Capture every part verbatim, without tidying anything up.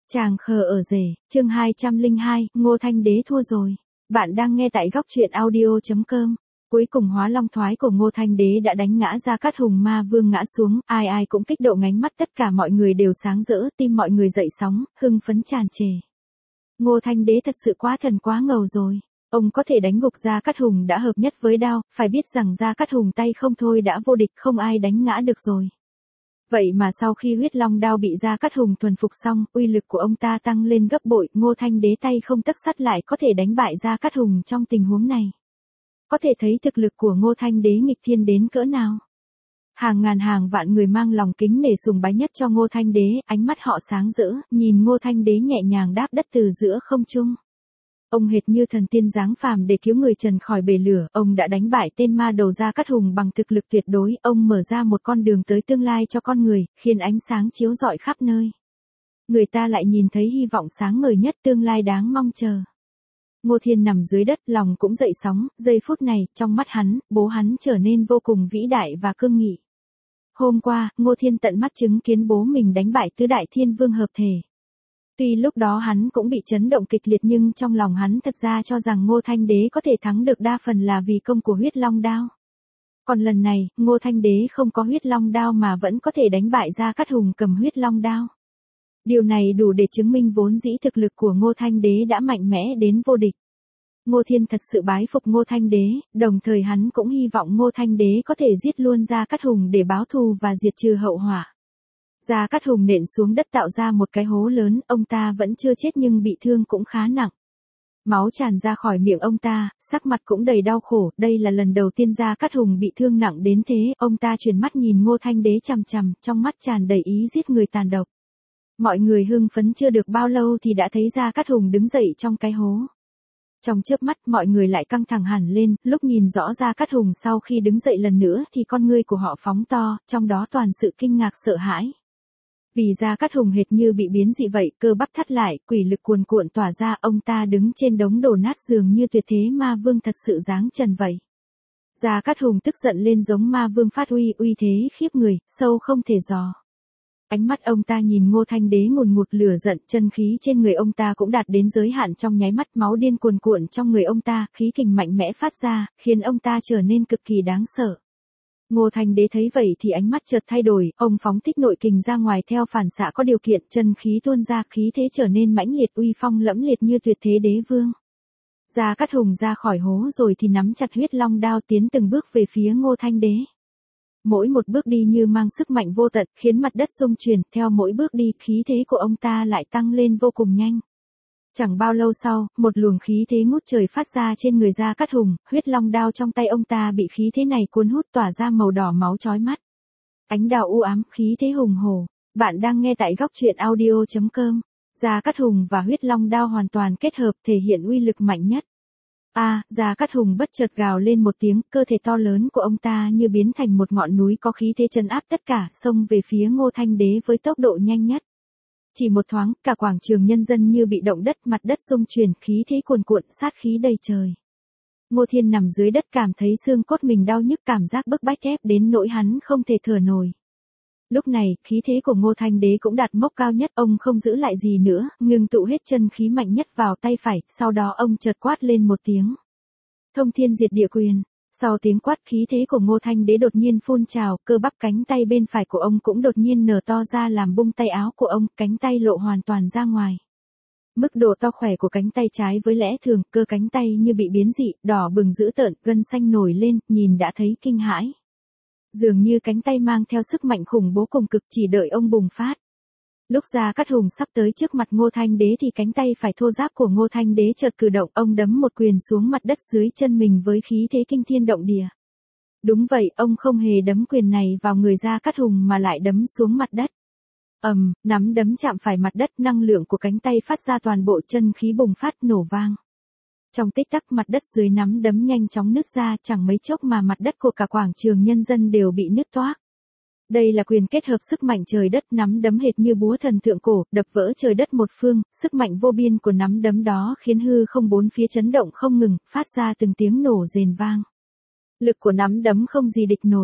Chàng khờ ở rể, chương hai trăm lẻ hai, Ngô Thanh Đế thua rồi. Bạn đang nghe tại góc truyện audio chấm com. Cuối cùng hóa long thoái của Ngô Thanh Đế đã đánh ngã Gia Cát Hùng ma vương ngã xuống, ai ai cũng kích động ngánh mắt, tất cả mọi người đều sáng rỡ, tim mọi người dậy sóng, hưng phấn tràn trề. Ngô Thanh Đế thật sự quá thần quá ngầu rồi. Ông có thể đánh gục Gia Cát Hùng đã hợp nhất với đao, phải biết rằng Gia Cát Hùng tay không thôi đã vô địch, không ai đánh ngã được rồi. Vậy mà sau khi huyết long đao bị Gia Cát Hùng thuần phục xong, uy lực của ông ta tăng lên gấp bội, Ngô Thanh Đế tay không tấc sắt lại có thể đánh bại Gia Cát Hùng trong tình huống này. Có thể thấy thực lực của Ngô Thanh Đế nghịch thiên đến cỡ nào. Hàng ngàn hàng vạn người mang lòng kính nể sùng bái nhất cho Ngô Thanh Đế, ánh mắt họ sáng rỡ, nhìn Ngô Thanh Đế nhẹ nhàng đáp đất từ giữa không trung. Ông hệt như thần tiên giáng phàm để cứu người trần khỏi bể lửa, ông đã đánh bại tên ma đầu Gia Cát Hùng bằng thực lực tuyệt đối, ông mở ra một con đường tới tương lai cho con người, khiến ánh sáng chiếu rọi khắp nơi. Người ta lại nhìn thấy hy vọng sáng ngời nhất, tương lai đáng mong chờ. Ngô Thiên nằm dưới đất, lòng cũng dậy sóng, giây phút này, trong mắt hắn, bố hắn trở nên vô cùng vĩ đại và cương nghị. Hôm qua, Ngô Thiên tận mắt chứng kiến bố mình đánh bại tứ đại thiên vương hợp thể. Tuy lúc đó hắn cũng bị chấn động kịch liệt nhưng trong lòng hắn thật ra cho rằng Ngô Thanh Đế có thể thắng được đa phần là vì công của huyết long đao. Còn lần này, Ngô Thanh Đế không có huyết long đao mà vẫn có thể đánh bại Gia Cát Hùng cầm huyết long đao. Điều này đủ để chứng minh vốn dĩ thực lực của Ngô Thanh Đế đã mạnh mẽ đến vô địch. Ngô Thiên thật sự bái phục Ngô Thanh Đế, đồng thời hắn cũng hy vọng Ngô Thanh Đế có thể giết luôn Gia Cát Hùng để báo thù và diệt trừ hậu họa. Gia Cát Hùng nện xuống đất tạo ra một cái hố lớn, ông ta vẫn chưa chết nhưng bị thương cũng khá nặng. Máu tràn ra khỏi miệng ông ta, sắc mặt cũng đầy đau khổ, đây là lần đầu tiên Gia Cát Hùng bị thương nặng đến thế, ông ta chuyển mắt nhìn Ngô Thanh Đế chằm chằm, trong mắt tràn đầy ý giết người tàn độc. Mọi người hưng phấn chưa được bao lâu thì đã thấy Gia Cát Hùng đứng dậy trong cái hố. Trong chớp mắt mọi người lại căng thẳng hẳn lên, lúc nhìn rõ Gia Cát Hùng sau khi đứng dậy lần nữa thì con ngươi của họ phóng to, trong đó toàn sự kinh ngạc sợ hãi. Vì Gia Cát Hùng hệt như bị biến dị vậy, cơ bắp thắt lại, quỷ lực cuồn cuộn tỏa ra, ông ta đứng trên đống đổ nát dường như tuyệt thế ma vương thật sự dáng trần vậy. Gia Cát Hùng tức giận lên giống ma vương phát uy, uy thế khiếp người, sâu không thể dò. Ánh mắt ông ta nhìn Ngô Thanh Đế ngùn ngụt lửa giận, chân khí trên người ông ta cũng đạt đến giới hạn, trong nháy mắt máu điên cuồn cuộn trong người ông ta, khí kình mạnh mẽ phát ra, khiến ông ta trở nên cực kỳ đáng sợ. Ngô Thanh Đế thấy vậy thì ánh mắt chợt thay đổi, ông phóng thích nội kình ra ngoài theo phản xạ có điều kiện, chân khí tuôn ra, khí thế trở nên mãnh liệt, uy phong lẫm liệt như tuyệt thế đế vương. Gia Cát Hùng ra khỏi hố rồi thì nắm chặt huyết long đao tiến từng bước về phía Ngô Thanh Đế. Mỗi một bước đi như mang sức mạnh vô tận, khiến mặt đất rung chuyển, theo mỗi bước đi, khí thế của ông ta lại tăng lên vô cùng nhanh. Chẳng bao lâu sau, một luồng khí thế ngút trời phát ra trên người Gia Cát Hùng, huyết long đao trong tay ông ta bị khí thế này cuốn hút tỏa ra màu đỏ máu chói mắt. Ánh đao u ám, khí thế hùng hổ. Bạn đang nghe tại góc truyện audio chấm com. Gia Cát Hùng và huyết long đao hoàn toàn kết hợp thể hiện uy lực mạnh nhất. A, à, Gia Cát Hùng bất chợt gào lên một tiếng, cơ thể to lớn của ông ta như biến thành một ngọn núi có khí thế trấn áp tất cả, xông về phía Ngô Thanh Đế với tốc độ nhanh nhất. Chỉ một thoáng, cả quảng trường nhân dân như bị động đất, mặt đất rung chuyển, khí thế cuồn cuộn, sát khí đầy trời. Ngô Thiên nằm dưới đất cảm thấy xương cốt mình đau nhức, cảm giác bức bách ép đến nỗi hắn không thể thở nổi. Lúc này, khí thế của Ngô Thanh Đế cũng đạt mốc cao nhất, ông không giữ lại gì nữa, ngừng tụ hết chân khí mạnh nhất vào tay phải, sau đó ông chợt quát lên một tiếng. Thông thiên diệt địa quyền. Sau tiếng quát, khí thế của Ngô Thanh Đế đột nhiên phun trào, cơ bắp cánh tay bên phải của ông cũng đột nhiên nở to ra làm bung tay áo của ông, cánh tay lộ hoàn toàn ra ngoài. Mức độ to khỏe của cánh tay trái với lẽ thường, cơ cánh tay như bị biến dị, đỏ bừng dữ tợn, gân xanh nổi lên, nhìn đã thấy kinh hãi. Dường như cánh tay mang theo sức mạnh khủng bố cùng cực, chỉ đợi ông bùng phát. Lúc Gia Cát Hùng sắp tới trước mặt Ngô Thanh Đế thì cánh tay phải thô ráp của Ngô Thanh Đế chợt cử động, ông đấm một quyền xuống mặt đất dưới chân mình với khí thế kinh thiên động địa. Đúng vậy, ông không hề đấm quyền này vào người Gia Cát Hùng mà lại đấm xuống mặt đất. Ầm, um, nắm đấm chạm phải mặt đất, năng lượng của cánh tay phát ra toàn bộ, chân khí bùng phát nổ vang. Trong tích tắc, mặt đất dưới nắm đấm nhanh chóng nứt ra, chẳng mấy chốc mà mặt đất của cả quảng trường nhân dân đều bị nứt toác. Đây là quyền kết hợp sức mạnh trời đất, nắm đấm hệt như búa thần thượng cổ, đập vỡ trời đất một phương, sức mạnh vô biên của nắm đấm đó khiến hư không bốn phía chấn động không ngừng, phát ra từng tiếng nổ rền vang. Lực của nắm đấm không gì địch nổi.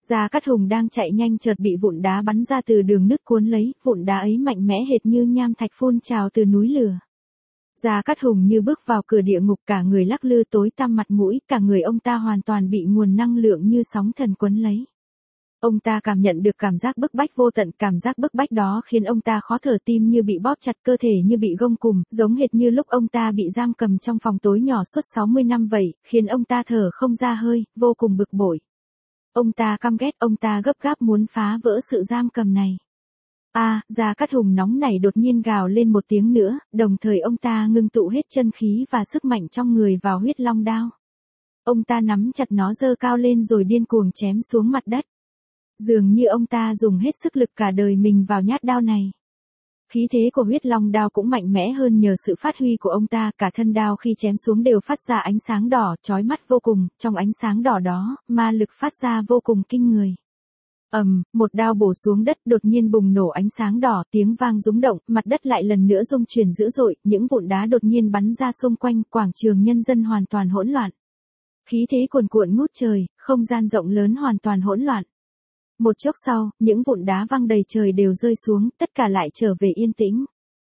Gia Cát Hùng đang chạy nhanh chợt bị vụn đá bắn ra từ đường nứt cuốn lấy, vụn đá ấy mạnh mẽ hệt như nham thạch phun trào từ núi lửa. Gia Cát Hùng như bước vào cửa địa ngục, cả người lắc lư tối tăm mặt mũi, cả người ông ta hoàn toàn bị nguồn năng lượng như sóng thần quấn lấy. Ông ta cảm nhận được cảm giác bức bách vô tận, cảm giác bức bách đó khiến ông ta khó thở, tim như bị bóp chặt, cơ thể như bị gông cùm, giống hệt như lúc ông ta bị giam cầm trong phòng tối nhỏ suốt sáu mươi năm vậy, khiến ông ta thở không ra hơi, vô cùng bực bội. Ông ta căm ghét, ông ta gấp gáp muốn phá vỡ sự giam cầm này. A, à, Gia Cát Hùng nóng nảy đột nhiên gào lên một tiếng nữa, đồng thời ông ta ngưng tụ hết chân khí và sức mạnh trong người vào huyết long đao. Ông ta nắm chặt nó giơ cao lên rồi điên cuồng chém xuống mặt đất. Dường như ông ta dùng hết sức lực cả đời mình vào nhát đao này. Khí thế của huyết long đao cũng mạnh mẽ hơn nhờ sự phát huy của ông ta, cả thân đao khi chém xuống đều phát ra ánh sáng đỏ, chói mắt vô cùng, trong ánh sáng đỏ đó, ma lực phát ra vô cùng kinh người. Ầm, um, một đao bổ xuống đất, đột nhiên bùng nổ ánh sáng đỏ, tiếng vang rúng động, mặt đất lại lần nữa rung chuyển dữ dội, những vụn đá đột nhiên bắn ra xung quanh, quảng trường nhân dân hoàn toàn hỗn loạn. Khí thế cuồn cuộn ngút trời, không gian rộng lớn hoàn toàn hỗn loạn. Một chốc sau, những vụn đá văng đầy trời đều rơi xuống, tất cả lại trở về yên tĩnh.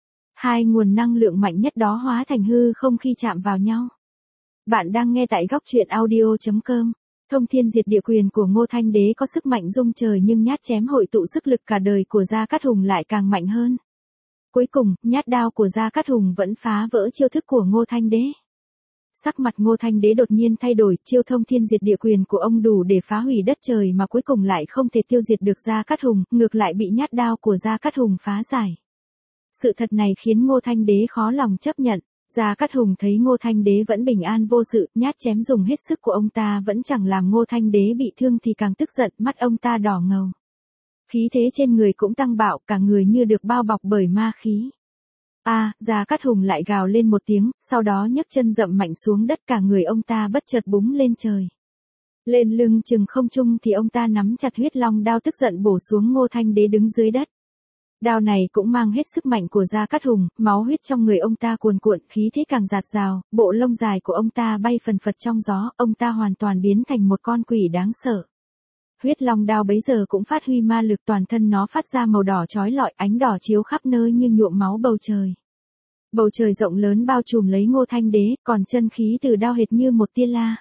Hai nguồn năng lượng mạnh nhất đó hóa thành hư không khi chạm vào nhau. Bạn đang nghe tại góc truyện audio chấm com. Thông thiên diệt địa quyền của Ngô Thanh Đế có sức mạnh rung trời, nhưng nhát chém hội tụ sức lực cả đời của Gia Cát Hùng lại càng mạnh hơn. Cuối cùng, nhát đao của Gia Cát Hùng vẫn phá vỡ chiêu thức của Ngô Thanh Đế. Sắc mặt Ngô Thanh Đế đột nhiên thay đổi, chiêu thông thiên diệt địa quyền của ông đủ để phá hủy đất trời mà cuối cùng lại không thể tiêu diệt được Gia Cát Hùng, ngược lại bị nhát đao của Gia Cát Hùng phá giải. Sự thật này khiến Ngô Thanh Đế khó lòng chấp nhận. Gia Cát Hùng thấy Ngô Thanh Đế vẫn bình an vô sự, nhát chém dùng hết sức của ông ta vẫn chẳng làm Ngô Thanh Đế bị thương thì càng tức giận, mắt ông ta đỏ ngầu. Khí thế trên người cũng tăng bạo, cả người như được bao bọc bởi ma khí. A, à, Gia Cát Hùng lại gào lên một tiếng, sau đó nhấc chân dậm mạnh xuống đất, cả người ông ta bất chợt búng lên trời. Lên lưng chừng không trung thì ông ta nắm chặt huyết long đao tức giận bổ xuống Ngô Thanh Đế đứng dưới đất. Đao này cũng mang hết sức mạnh của Gia Cát Hùng, máu huyết trong người ông ta cuồn cuộn, khí thế càng dạt dào, bộ lông dài của ông ta bay phần phật trong gió, ông ta hoàn toàn biến thành một con quỷ đáng sợ. Huyết long đao bấy giờ cũng phát huy ma lực, toàn thân nó phát ra màu đỏ chói lọi, ánh đỏ chiếu khắp nơi như nhuộm máu bầu trời. Bầu trời rộng lớn bao trùm lấy Ngô Thanh Đế, còn chân khí từ đao hệt như một tia la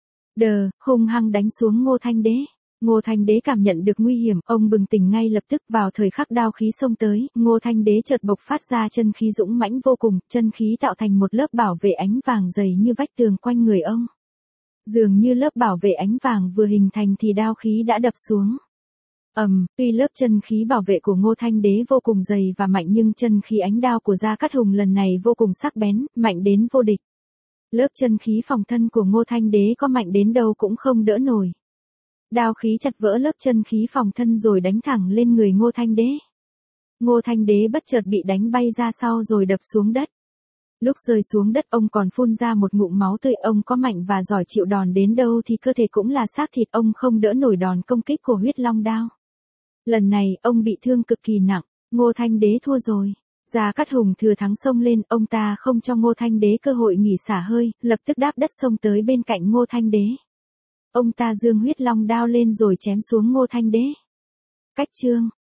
đờ, hung hăng đánh xuống Ngô Thanh Đế. Ngô Thanh Đế cảm nhận được nguy hiểm, ông bừng tỉnh ngay lập tức. Vào thời khắc đao khí xông tới, Ngô Thanh Đế chợt bộc phát ra chân khí dũng mãnh vô cùng, chân khí tạo thành một lớp bảo vệ ánh vàng dày như vách tường quanh người ông. Dường như lớp bảo vệ ánh vàng vừa hình thành thì đao khí đã đập xuống. Ầm, um, tuy lớp chân khí bảo vệ của Ngô Thanh Đế vô cùng dày và mạnh, nhưng chân khí ánh đao của Gia Cát Hùng lần này vô cùng sắc bén, mạnh đến vô địch. Lớp chân khí phòng thân của Ngô Thanh Đế có mạnh đến đâu cũng không đỡ nổi. Đao khí chặt vỡ lớp chân khí phòng thân rồi đánh thẳng lên người Ngô Thanh Đế. Ngô Thanh Đế bất chợt bị đánh bay ra sau rồi đập xuống đất. Lúc rơi xuống đất ông còn phun ra một ngụm máu tươi, ông có mạnh và giỏi chịu đòn đến đâu thì cơ thể cũng là xác thịt, ông không đỡ nổi đòn công kích của huyết long đao. Lần này ông bị thương cực kỳ nặng, Ngô Thanh Đế thua rồi. Gia Cát Hùng thừa thắng xông lên, ông ta không cho Ngô Thanh Đế cơ hội nghỉ xả hơi, lập tức đáp đất xông tới bên cạnh Ngô Thanh Đế. Ông ta giương huyết long đao lên rồi chém xuống Ngô Thanh Đế. Cách chương